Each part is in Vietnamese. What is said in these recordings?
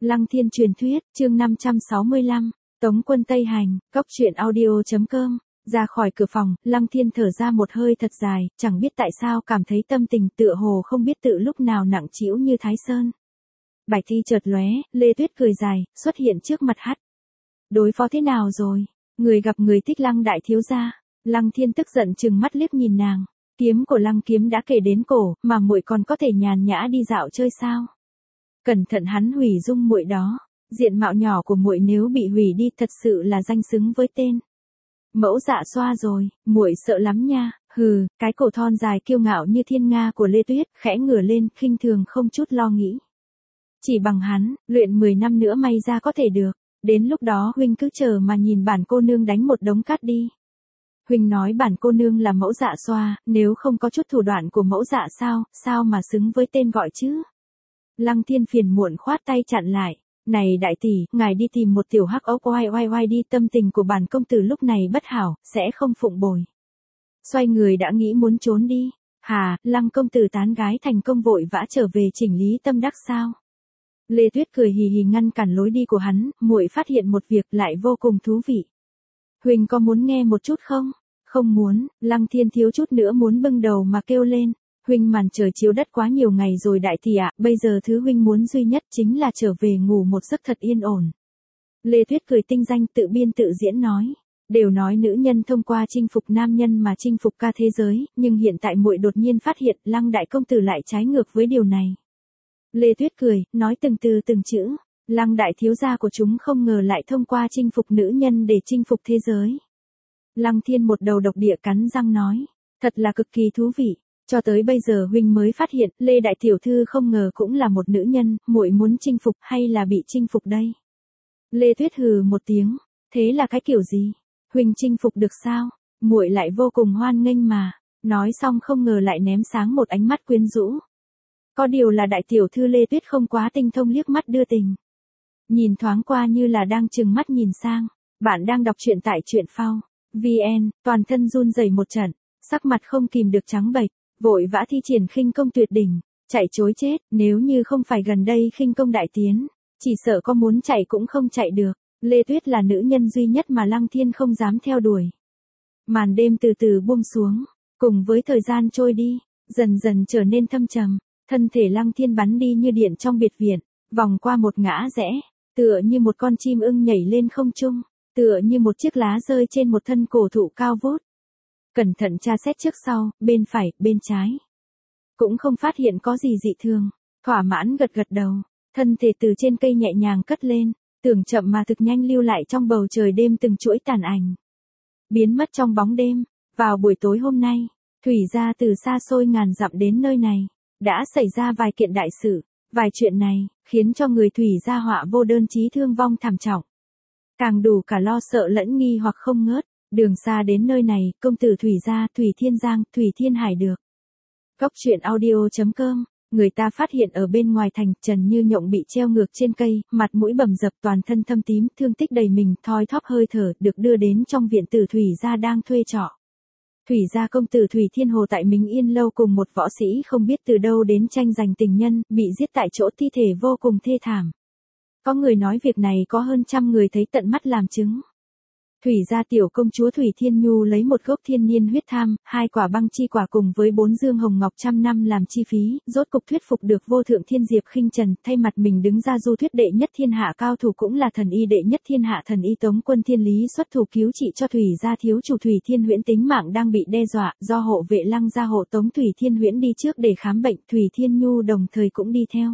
Lăng Thiên truyền thuyết, chương 565, Tống quân Tây Hành, Cốc truyện audio.com. Ra khỏi cửa phòng, Lăng Thiên thở ra một hơi thật dài, chẳng biết tại sao cảm thấy tâm tình tựa hồ không biết tự lúc nào nặng trĩu như Thái Sơn. Bạch thi chợt lóe, Lê Tuyết cười dài, xuất hiện trước mặt hắn. Đối phó thế nào rồi? Người gặp người thích Lăng đại thiếu gia. Lăng Thiên tức giận trừng mắt liếc nhìn nàng. Kiếm của Lăng kiếm đã kề đến cổ, mà muội còn có thể nhàn nhã đi dạo chơi sao? Cẩn thận hắn hủy dung muội đó. Diện mạo nhỏ của muội nếu bị hủy đi thật sự là danh xứng với tên. Mẫu dạ xoa rồi, muội sợ lắm nha. Hừ, cái cổ thon dài kiêu ngạo như thiên nga của Lê Tuyết khẽ ngửa lên, khinh thường không chút lo nghĩ. Chỉ bằng hắn, luyện 10 năm nữa may ra có thể được. Đến lúc đó huynh cứ chờ mà nhìn bản cô nương đánh một đống cát đi. Huynh nói bản cô nương là mẫu dạ xoa, nếu không có chút thủ đoạn của mẫu dạ sao mà xứng với tên gọi chứ? Lăng Thiên phiền muộn khoát tay chặn lại. Này đại tỷ, ngài đi tìm một tiểu hắc ốc oai đi, tâm tình của bản công tử lúc này bất hảo, sẽ không phụng bồi. Xoay người đã nghĩ muốn trốn đi. Hà, Lăng công tử tán gái thành công vội vã trở về chỉnh lý tâm đắc sao? Lê Tuyết cười hì hì ngăn cản lối đi của hắn, muội phát hiện một việc lại vô cùng thú vị. Huỳnh có muốn nghe một chút không? Không muốn, Lăng Thiên thiếu chút nữa muốn bưng đầu mà kêu lên. Huynh màn trời chiếu đất quá nhiều ngày rồi đại tỷ ạ, bây giờ thứ huynh muốn duy nhất chính là trở về ngủ một giấc thật yên ổn. Lê Tuyết cười tinh danh tự biên tự diễn nói. Đều nói nữ nhân thông qua chinh phục nam nhân mà chinh phục cả thế giới, nhưng hiện tại muội đột nhiên phát hiện Lăng đại công tử lại trái ngược với điều này. Lê Tuyết cười, nói từng từ từng chữ. Lăng đại thiếu gia của chúng không ngờ lại thông qua chinh phục nữ nhân để chinh phục thế giới. Lăng Thiên một đầu độc địa cắn răng nói. Thật là cực kỳ thú vị. Cho tới bây giờ huynh mới phát hiện, Lê đại tiểu thư không ngờ cũng là một nữ nhân, muội muốn chinh phục hay là bị chinh phục đây? Lê Tuyết hừ một tiếng, thế là cái kiểu gì? Huynh chinh phục được sao? Muội lại vô cùng hoan nghênh mà. Nói xong không ngờ lại ném sáng một ánh mắt quyến rũ. Có điều là đại tiểu thư Lê Tuyết không quá tinh thông liếc mắt đưa tình. Nhìn thoáng qua như là đang trừng mắt nhìn sang. Bạn đang đọc truyện tại truyện phao VN, toàn thân run rẩy một trận, sắc mặt không kìm được trắng bệch. Vội vã thi triển khinh công tuyệt đỉnh, chạy trối chết, nếu như không phải gần đây khinh công đại tiến, chỉ sợ có muốn chạy cũng không chạy được. Lê Tuyết là nữ nhân duy nhất mà Lăng Thiên không dám theo đuổi. Màn đêm từ từ buông xuống, cùng với thời gian trôi đi, dần dần trở nên thâm trầm, thân thể Lăng Thiên bắn đi như điện trong biệt viện, vòng qua một ngã rẽ, tựa như một con chim ưng nhảy lên không trung, tựa như một chiếc lá rơi trên một thân cổ thụ cao vút. Cẩn thận tra xét trước sau, bên phải, bên trái. Cũng không phát hiện có gì dị thường. Thỏa mãn gật gật đầu. Thân thể từ trên cây nhẹ nhàng cất lên. Tưởng chậm mà thực nhanh lưu lại trong bầu trời đêm từng chuỗi tàn ảnh. Biến mất trong bóng đêm. Vào buổi tối hôm nay, Thủy gia từ xa xôi ngàn dặm đến nơi này. Đã xảy ra vài kiện đại sự. Vài chuyện này, khiến cho người Thủy gia họa vô đơn chí thương vong thảm trọng. Càng đủ cả lo sợ lẫn nghi hoặc không ngớt. Đường xa đến nơi này, công tử Thủy gia, Thủy Thiên Giang, Thủy Thiên Hải được. Cốc truyện audio.com, người ta phát hiện ở bên ngoài thành, Trần Như Nhộng bị treo ngược trên cây, mặt mũi bầm dập, toàn thân thâm tím, thương tích đầy mình, thoi thóp hơi thở, được đưa đến trong viện tử Thủy gia đang thuê trọ. Thủy gia công tử Thủy Thiên Hồ tại Minh Yên lâu cùng một võ sĩ không biết từ đâu đến tranh giành tình nhân, bị giết tại chỗ, thi thể vô cùng thê thảm. Có người nói việc này có hơn 100 người thấy tận mắt làm chứng. Thủy gia tiểu công chúa Thủy Thiên Nhu lấy một gốc thiên niên huyết tham, 2 quả băng chi quả cùng với 4 dương hồng ngọc 100 năm làm chi phí, rốt cục thuyết phục được vô thượng thiên diệp khinh trần, thay mặt mình đứng ra du thuyết đệ nhất thiên hạ cao thủ cũng là thần y đệ nhất thiên hạ thần y Tống quân Thiên Lý xuất thủ cứu trị cho Thủy gia thiếu chủ Thủy Thiên Huyễn tính mạng đang bị đe dọa, do hộ vệ Lăng gia hộ tống Thủy Thiên Huyễn đi trước để khám bệnh, Thủy Thiên Nhu đồng thời cũng đi theo.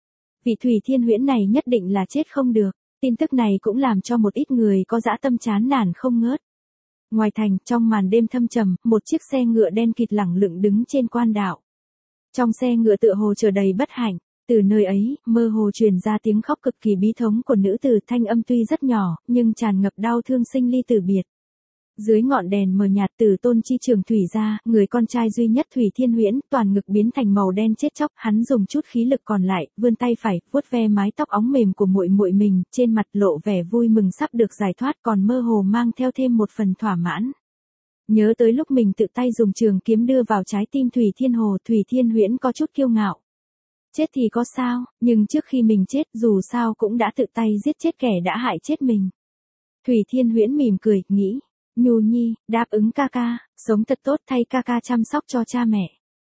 Vị Thủy Thiên Huyễn này nhất định là chết không được. Tin tức này cũng làm cho một ít người có dã tâm chán nản không ngớt. Ngoài thành, trong màn đêm thâm trầm, một chiếc xe ngựa đen kịt lẳng lững đứng trên quan đạo. Trong xe ngựa tựa hồ chở đầy bất hạnh, từ nơi ấy, mơ hồ truyền ra tiếng khóc cực kỳ bí thống của nữ tử, thanh âm tuy rất nhỏ, nhưng tràn ngập đau thương sinh ly tử biệt. Dưới ngọn đèn mờ nhạt, Tử Tôn chi trường Thủy gia, người con trai duy nhất Thủy Thiên Huyễn, toàn ngực biến thành màu đen chết chóc, hắn dùng chút khí lực còn lại, vươn tay phải, vuốt ve mái tóc óng mềm của muội muội mình, trên mặt lộ vẻ vui mừng sắp được giải thoát, còn mơ hồ mang theo thêm một phần thỏa mãn. Nhớ tới lúc mình tự tay dùng trường kiếm đưa vào trái tim Thủy Thiên Hồ, Thủy Thiên Huyễn có chút kiêu ngạo. Chết thì có sao, nhưng trước khi mình chết dù sao cũng đã tự tay giết chết kẻ đã hại chết mình. Thủy Thiên Huyễn mỉm cười, nghĩ, Nhu Nhi, đáp ứng ca ca, sống thật tốt thay ca ca chăm sóc cho cha mẹ.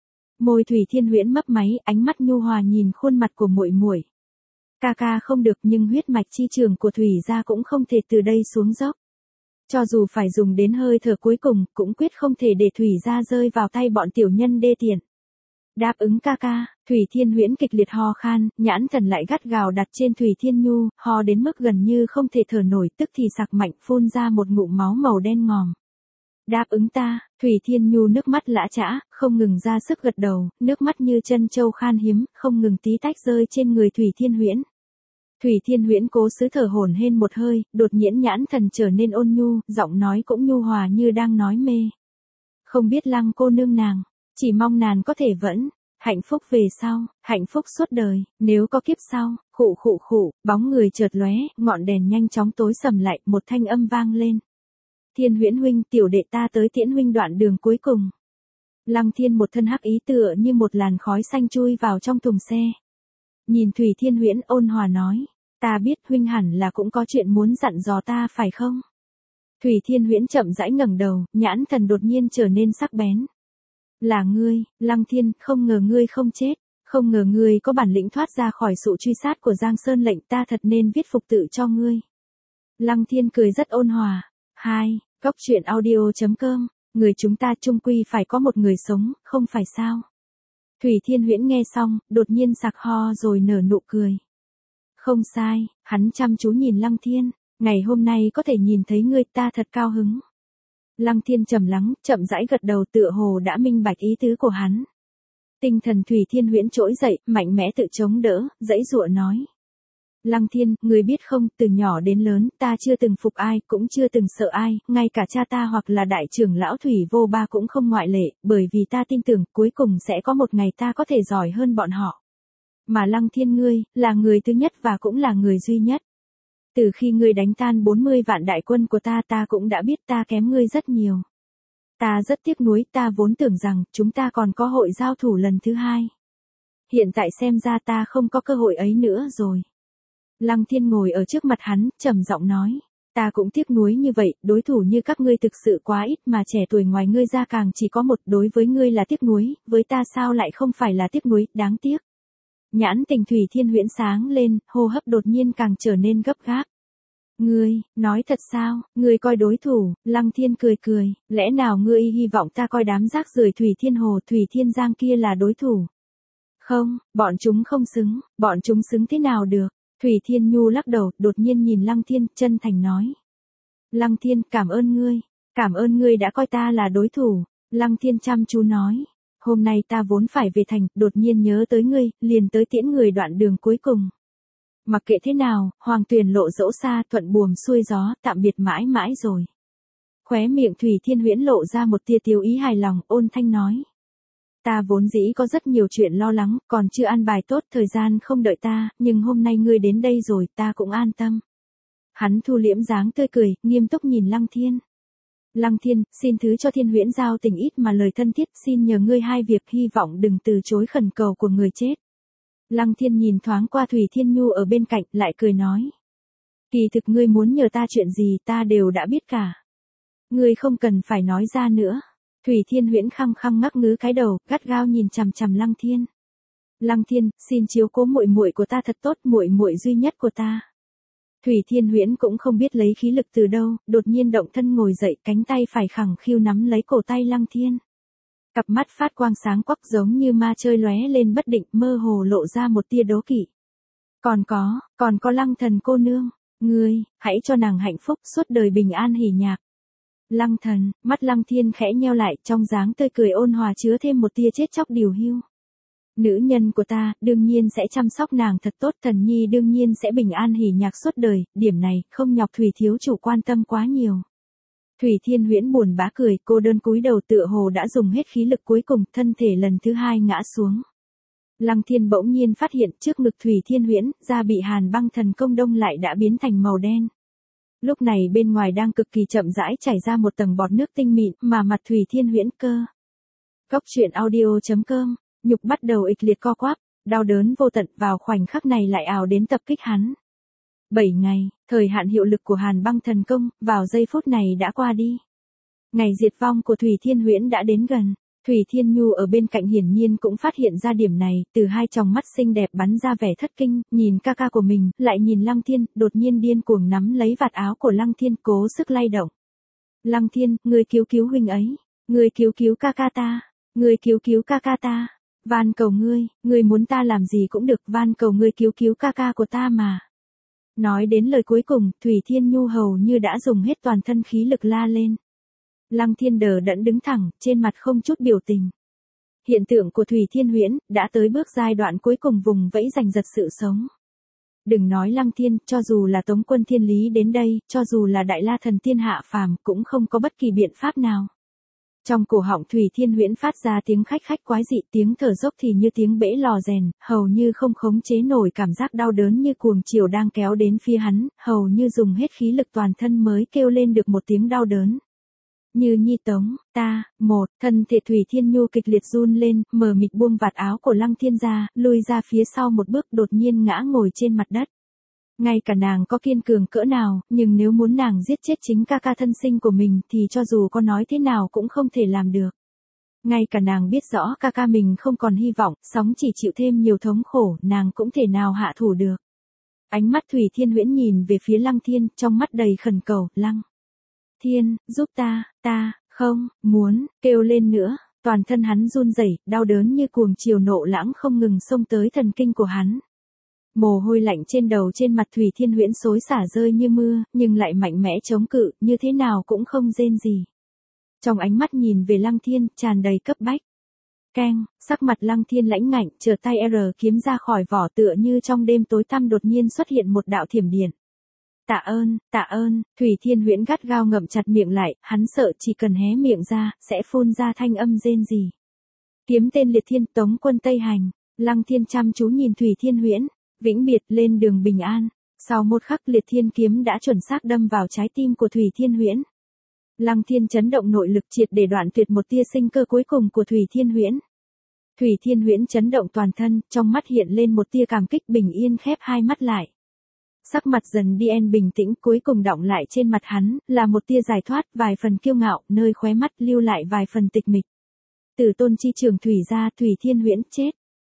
Môi Thủy Thiên Huyễn mấp máy, ánh mắt nhu hòa nhìn khuôn mặt của muội muội. Ca ca không được nhưng huyết mạch chi trường của Thủy gia cũng không thể từ đây xuống dốc. Cho dù phải dùng đến hơi thở cuối cùng, cũng quyết không thể để Thủy gia rơi vào tay bọn tiểu nhân đê tiện. Đáp ứng ca ca, Thủy Thiên Huyễn kịch liệt ho khan, nhãn thần lại gắt gào đặt trên Thủy Thiên Nhu, ho đến mức gần như không thể thở nổi, tức thì sặc mạnh phun ra một ngụm máu màu đen ngòm. Đáp ứng ta, Thủy Thiên Nhu nước mắt lã chã, không ngừng ra sức gật đầu, nước mắt như chân châu khan hiếm, không ngừng tí tách rơi trên người Thủy Thiên Huyễn. Thủy Thiên Huyễn cố xứ thở hổn hển một hơi, đột nhiên nhãn thần trở nên ôn nhu, giọng nói cũng nhu hòa như đang nói mê. Không biết Lăng cô nương nàng, chỉ mong nàng có thể vẫn hạnh phúc về sau, hạnh phúc suốt đời, nếu có kiếp sau. Khụ khụ khụ, bóng người chợt lóe, ngọn đèn nhanh chóng tối sầm lại, một thanh âm vang lên. Thiên Huyễn huynh, tiểu đệ ta tới tiễn huynh đoạn đường cuối cùng. Lăng Thiên một thân hắc ý tựa như một làn khói xanh chui vào trong thùng xe. Nhìn Thủy Thiên Huyễn ôn hòa nói, ta biết huynh hẳn là cũng có chuyện muốn dặn dò ta phải không? Thủy Thiên Huyễn chậm rãi ngẩng đầu, nhãn thần đột nhiên trở nên sắc bén. Là ngươi, Lăng Thiên, không ngờ ngươi không chết, không ngờ ngươi có bản lĩnh thoát ra khỏi sự truy sát của Giang Sơn lệnh, ta thật nên viết phục tự cho ngươi. Lăng Thiên cười rất ôn hòa. Góc truyện audio.com, người chúng ta chung quy phải có một người sống, không phải sao? Thủy Thiên Huyễn nghe xong, đột nhiên sặc ho rồi nở nụ cười. Không sai, hắn chăm chú nhìn Lăng Thiên, ngày hôm nay có thể nhìn thấy ngươi ta thật cao hứng. Lăng Thiên trầm lắng, chậm rãi gật đầu tựa hồ đã minh bạch ý tứ của hắn. Tinh thần Thủy Thiên Huyễn trỗi dậy, mạnh mẽ tự chống đỡ, giãy giụa nói. Lăng Thiên, người biết không, từ nhỏ đến lớn, ta chưa từng phục ai, cũng chưa từng sợ ai, ngay cả cha ta hoặc là đại trưởng lão Thủy Vô Ba cũng không ngoại lệ, bởi vì ta tin tưởng, cuối cùng sẽ có một ngày ta có thể giỏi hơn bọn họ. Mà Lăng Thiên ngươi, là người thứ nhất và cũng là người duy nhất. Từ khi ngươi đánh tan 40 vạn đại quân của ta, ta cũng đã biết ta kém ngươi rất nhiều. Ta rất tiếc nuối, ta vốn tưởng rằng, chúng ta còn có hội giao thủ lần thứ hai. Hiện tại xem ra ta không có cơ hội ấy nữa rồi. Lăng Thiên ngồi ở trước mặt hắn, trầm giọng nói. Ta cũng tiếc nuối như vậy, đối thủ như các ngươi thực sự quá ít mà trẻ tuổi ngoài ngươi ra càng chỉ có một, đối với ngươi là tiếc nuối, với ta sao lại không phải là tiếc nuối, đáng tiếc. Nhãn tình Thủy Thiên Huyễn sáng lên, hô hấp đột nhiên càng trở nên gấp gáp. Ngươi, nói thật sao, ngươi coi đối thủ, Lăng Thiên cười cười, lẽ nào ngươi hy vọng ta coi đám rác rưởi Thủy Thiên Hồ, Thủy Thiên Giang kia là đối thủ? Không, bọn chúng không xứng, bọn chúng xứng thế nào được? Thủy Thiên Nhu lắc đầu, đột nhiên nhìn Lăng Thiên, chân thành nói. Lăng Thiên, cảm ơn ngươi đã coi ta là đối thủ. Lăng Thiên chăm chú nói. Hôm nay ta vốn phải về thành, đột nhiên nhớ tới ngươi, liền tới tiễn người đoạn đường cuối cùng. Mặc kệ thế nào, Hoàng Tuyền lộ dẫu xa, thuận buồm xuôi gió, tạm biệt mãi mãi rồi. Khóe miệng Thủy Thiên Huyễn lộ ra một tia tiêu ý hài lòng, ôn thanh nói. Ta vốn dĩ có rất nhiều chuyện lo lắng, còn chưa an bài tốt, thời gian không đợi ta, nhưng hôm nay ngươi đến đây rồi, ta cũng an tâm. Hắn thu liễm dáng tươi cười, nghiêm túc nhìn Lăng Thiên. Lăng Thiên, xin thứ cho Thiên Huyễn giao tình ít mà lời thân thiết, xin nhờ ngươi hai việc, hy vọng đừng từ chối khẩn cầu của người chết. Lăng Thiên nhìn thoáng qua Thủy Thiên Nhu ở bên cạnh, lại cười nói. Kỳ thực ngươi muốn nhờ ta chuyện gì ta đều đã biết cả. Ngươi không cần phải nói ra nữa. Thủy Thiên Huyễn khăng khăng ngắc ngứ cái đầu, gắt gao nhìn chằm chằm Lăng Thiên. Lăng Thiên, xin chiếu cố muội muội của ta thật tốt, muội muội duy nhất của ta. Thủy Thiên Huyễn cũng không biết lấy khí lực từ đâu, đột nhiên động thân ngồi dậy, cánh tay phải khẳng khiu nắm lấy cổ tay Lăng Thiên. Cặp mắt phát quang sáng quắc giống như ma chơi lóe lên bất định, mơ hồ lộ ra một tia đố kỵ. Còn có Lăng Thần cô nương, ngươi, hãy cho nàng hạnh phúc, suốt đời bình an hỉ nhạc. Lăng Thần, mắt Lăng Thiên khẽ nheo lại, trong dáng tươi cười ôn hòa chứa thêm một tia chết chóc điều hiu. Nữ nhân của ta, đương nhiên sẽ chăm sóc nàng thật tốt, Thần nhi đương nhiên sẽ bình an hỉ nhạc suốt đời, điểm này, không nhọc Thủy thiếu chủ quan tâm quá nhiều. Thủy Thiên Huyễn buồn bã cười, cô đơn cúi đầu tựa hồ đã dùng hết khí lực cuối cùng, thân thể lần thứ hai ngã xuống. Lăng Thiên bỗng nhiên phát hiện trước ngực Thủy Thiên Huyễn, da bị Hàn Băng Thần Công đông lại đã biến thành màu đen. Lúc này bên ngoài đang cực kỳ chậm rãi chảy ra một tầng bọt nước tinh mịn, mà mặt Thủy Thiên Huyễn cơ. Góc truyện audio.com, nhục bắt đầu ịch liệt co quắp, Đau đớn vô tận vào khoảnh khắc này lại ào đến tập kích hắn. 7 ngày, thời hạn hiệu lực của Hàn Băng thần công, vào giây phút này đã qua đi. Ngày diệt vong của Thủy Thiên Huyễn đã đến gần. Thủy Thiên Nhu ở bên cạnh hiển nhiên cũng phát hiện ra điểm này, từ hai tròng mắt xinh đẹp bắn ra vẻ thất kinh, nhìn ca ca của mình, lại nhìn Lăng Thiên, đột nhiên điên cuồng nắm lấy vạt áo của Lăng Thiên, cố sức lay động. Lăng Thiên, ngươi cứu cứu huynh ấy, ngươi cứu cứu ca ca ta, ngươi cứu cứu ca ca ta, van cầu ngươi muốn ta làm gì cũng được, van cầu ngươi cứu cứu ca ca của ta mà. Nói đến lời cuối cùng, Thủy Thiên Nhu hầu như đã dùng hết toàn thân khí lực la lên. Lăng Thiên đờ đẫn đứng thẳng, trên mặt không chút biểu tình. Hiện tượng của Thủy Thiên Huyễn đã tới bước giai đoạn cuối cùng vùng vẫy giành giật sự sống. Đừng nói Lăng Thiên, cho dù là Tống Quân Thiên Lý đến đây, cho dù là Đại La Thần Tiên hạ phàm, cũng không có bất kỳ biện pháp nào. Trong cổ họng Thủy Thiên Huyễn phát ra tiếng khách khách quái dị, tiếng thở dốc thì như tiếng bể lò rèn, hầu như không khống chế nổi cảm giác đau đớn như cuồng chiều đang kéo đến phía hắn, hầu như dùng hết khí lực toàn thân mới kêu lên được một tiếng đau đớn. Như Nhi Tống, ta, thân thể Thủy Thiên Nhu kịch liệt run lên, mờ mịt buông vạt áo của Lăng Thiên ra, lui ra phía sau một bước, đột nhiên ngã ngồi trên mặt đất. Ngay cả nàng có kiên cường cỡ nào, nhưng nếu muốn nàng giết chết chính ca ca thân sinh của mình thì cho dù có nói thế nào cũng không thể làm được. Ngay cả nàng biết rõ ca ca mình không còn hy vọng, sống chỉ chịu thêm nhiều thống khổ, nàng cũng thể nào hạ thủ được. Ánh mắt Thủy Thiên Huyễn nhìn về phía Lăng Thiên, trong mắt đầy khẩn cầu, Lăng Thiên, giúp ta không, muốn, kêu lên nữa, toàn thân hắn run rẩy, đau đớn như cuồng chiều nộ lãng không ngừng xông tới thần kinh của hắn. Mồ hôi lạnh trên đầu trên mặt Thủy Thiên Huyễn xối xả rơi như mưa, nhưng lại mạnh mẽ chống cự, như thế nào cũng không rên gì. Trong ánh mắt nhìn về Lăng Thiên, tràn đầy cấp bách. Keng, sắc mặt Lăng Thiên lãnh ngạnh, chợt tay kiếm ra khỏi vỏ tựa như trong đêm tối tăm đột nhiên xuất hiện một đạo thiểm điện. Tạ ơn, Thủy Thiên Huyễn gắt gao ngậm chặt miệng lại, hắn sợ chỉ cần hé miệng ra, sẽ phun ra thanh âm rên rỉ. Kiếm tên liệt thiên, Tống Quân Tây Hành. Lăng Thiên chăm chú nhìn Thủy Thiên Huyễn, vĩnh biệt lên đường bình an. Sau một khắc liệt thiên kiếm đã chuẩn xác đâm vào trái tim của Thủy Thiên Huyễn. Lăng Thiên chấn động nội lực triệt để đoạn tuyệt một tia sinh cơ cuối cùng của Thủy Thiên Huyễn. Thủy Thiên Huyễn chấn động toàn thân, trong mắt hiện lên một tia cảm kích, bình yên khép hai mắt lại. Sắc mặt dần đi bình tĩnh, cuối cùng đọng lại trên mặt hắn, là một tia giải thoát, vài phần kiêu ngạo, nơi khóe mắt lưu lại vài phần tịch mịch. Tử tôn chi trường Thủy ra, Thủy Thiên Huyễn chết.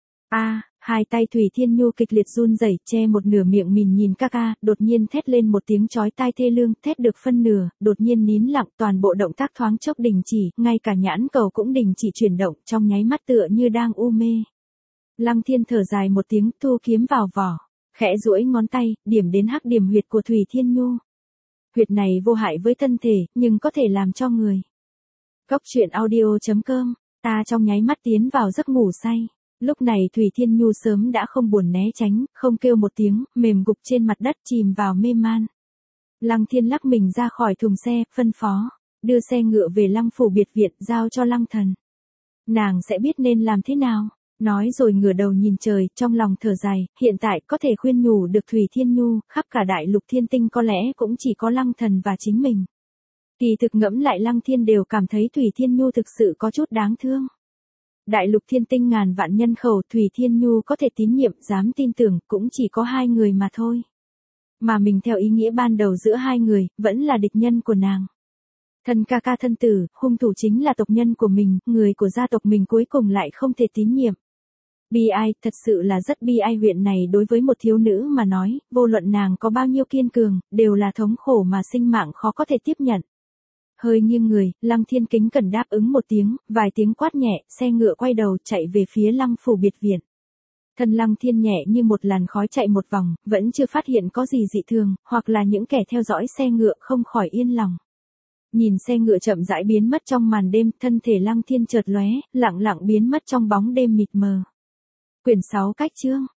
Hai tay Thủy Thiên Nhu kịch liệt run rẩy, che một nửa miệng mình nhìn ca ca, đột nhiên thét lên một tiếng chói tai thê lương, thét được phân nửa, đột nhiên nín lặng, toàn bộ động tác thoáng chốc đình chỉ, ngay cả nhãn cầu cũng đình chỉ chuyển động, trong nháy mắt tựa như đang u mê. Lăng Thiên thở dài một tiếng, thu kiếm vào vỏ, khẽ duỗi ngón tay, điểm đến hắc điểm huyệt của Thủy Thiên Nhu. Huyệt này vô hại với thân thể, nhưng có thể làm cho người. Cốc truyện audio.com, ta trong nháy mắt tiến vào giấc ngủ say. Lúc này Thủy Thiên Nhu sớm đã không buồn né tránh, không kêu một tiếng, mềm gục trên mặt đất chìm vào mê man. Lăng Thiên lắc mình ra khỏi thùng xe, phân phó, đưa xe ngựa về Lăng phủ biệt viện, giao cho Lăng Thần. Nàng sẽ biết nên làm thế nào, nói rồi ngửa đầu nhìn trời, trong lòng thở dài, hiện tại có thể khuyên nhủ được Thủy Thiên Nhu, khắp cả đại lục thiên tinh có lẽ cũng chỉ có Lăng Thần và chính mình. Kỳ thực ngẫm lại Lăng Thiên đều cảm thấy Thủy Thiên Nhu thực sự có chút đáng thương. Đại lục thiên tinh ngàn vạn nhân khẩu, Thủy Thiên Nhu có thể tín nhiệm, dám tin tưởng, cũng chỉ có hai người mà thôi. Mà mình theo ý nghĩa ban đầu giữa hai người, vẫn là địch nhân của nàng. Thân ca ca thân tử, hung thủ chính là tộc nhân của mình, người của gia tộc mình cuối cùng lại không thể tín nhiệm. Bi ai, thật sự là rất bi ai. Huyện này đối với một thiếu nữ mà nói, vô luận nàng có bao nhiêu kiên cường, đều là thống khổ mà sinh mạng khó có thể tiếp nhận. Hơi nghiêng người, Lăng Thiên kính cẩn đáp ứng một tiếng, vài tiếng quát nhẹ, xe ngựa quay đầu chạy về phía Lăng phủ biệt viện. Thân Lăng Thiên nhẹ như một làn khói chạy một vòng, vẫn chưa phát hiện có gì dị thường, hoặc là những kẻ theo dõi xe ngựa không khỏi yên lòng. Nhìn xe ngựa chậm rãi biến mất trong màn đêm, thân thể Lăng Thiên chợt lóe, lặng lặng biến mất trong bóng đêm mịt mờ. Quyển 6 cách chương